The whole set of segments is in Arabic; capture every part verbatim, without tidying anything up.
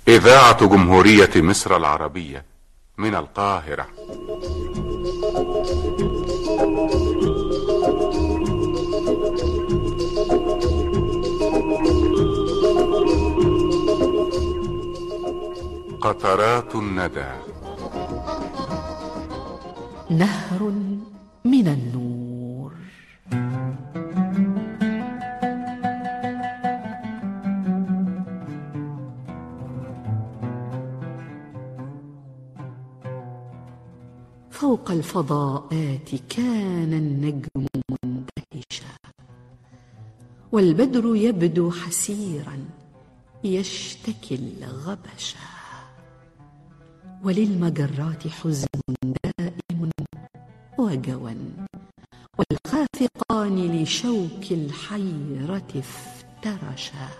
إذاعة جمهورية مصر العربية من القاهرة. قطرات الندى. نهر من النور. فوق الفضاءات كان النجم مندهشا، والبدر يبدو حسيرا يشتكي الغبشا، وللمجرات حزن دائم وجوى، والخافقان لشوك الحيرة افترشا،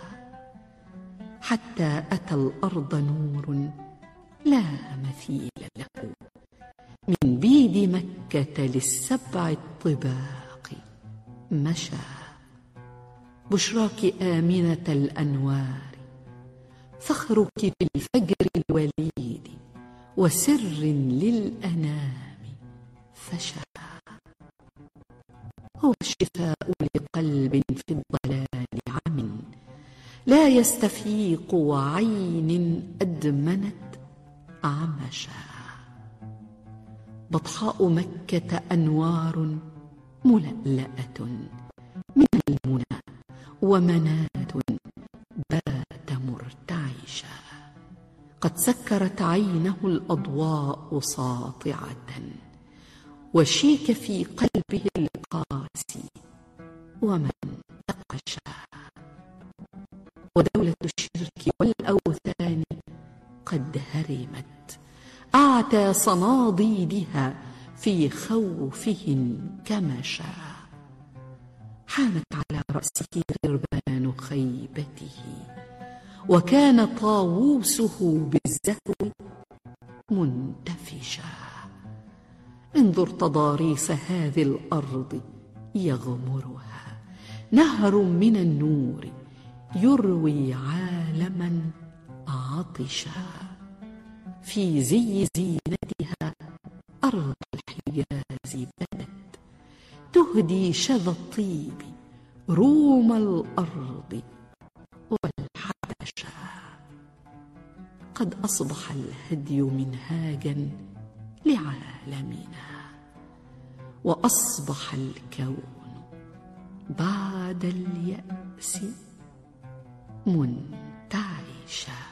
حتى أتى الأرض نور لا مثيل له من بيد مكة للسبع الطباق مشى. بشراك آمنة الأنوار، فخرك بالفجر الوليد، وسر للأنام فشى. هو الشفاء لقلب في الضلال عم، لا يستفيق، وعين أدمنت عمشا. بطحاء مكة أنوار ملألأة من المنى، ومنات بات مرتعشا. قد سكرت عينه الأضواء ساطعة، وشيك في قلبه القاسي ومن تقشا. ودولة الشرك والأوثان قد هرمت، أعتى صناديدها في خوفه انكمشا. حانت على رأسه غربان خيبته، وكان طاووسه بالزهو منتفشا. انظر تضاريس هذه الأرض يغمرها نهر من النور، يروي عالما عطشا. في زي زينتها أرض الحجاز بدت، تهدي شذا الطيب روم الأرض والحبشا. قد أصبح الهدي منهاجا لعالمنا، وأصبح الكون بعد اليأس منتعشا.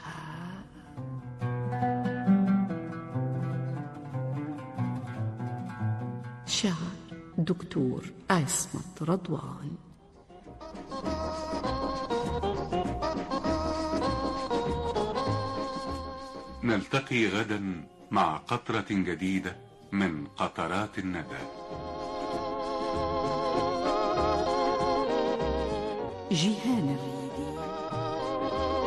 شعر دكتور عصمت رضوان. نلتقي غدا مع قطرة جديدة من قطرات الندى. جيهان الريح.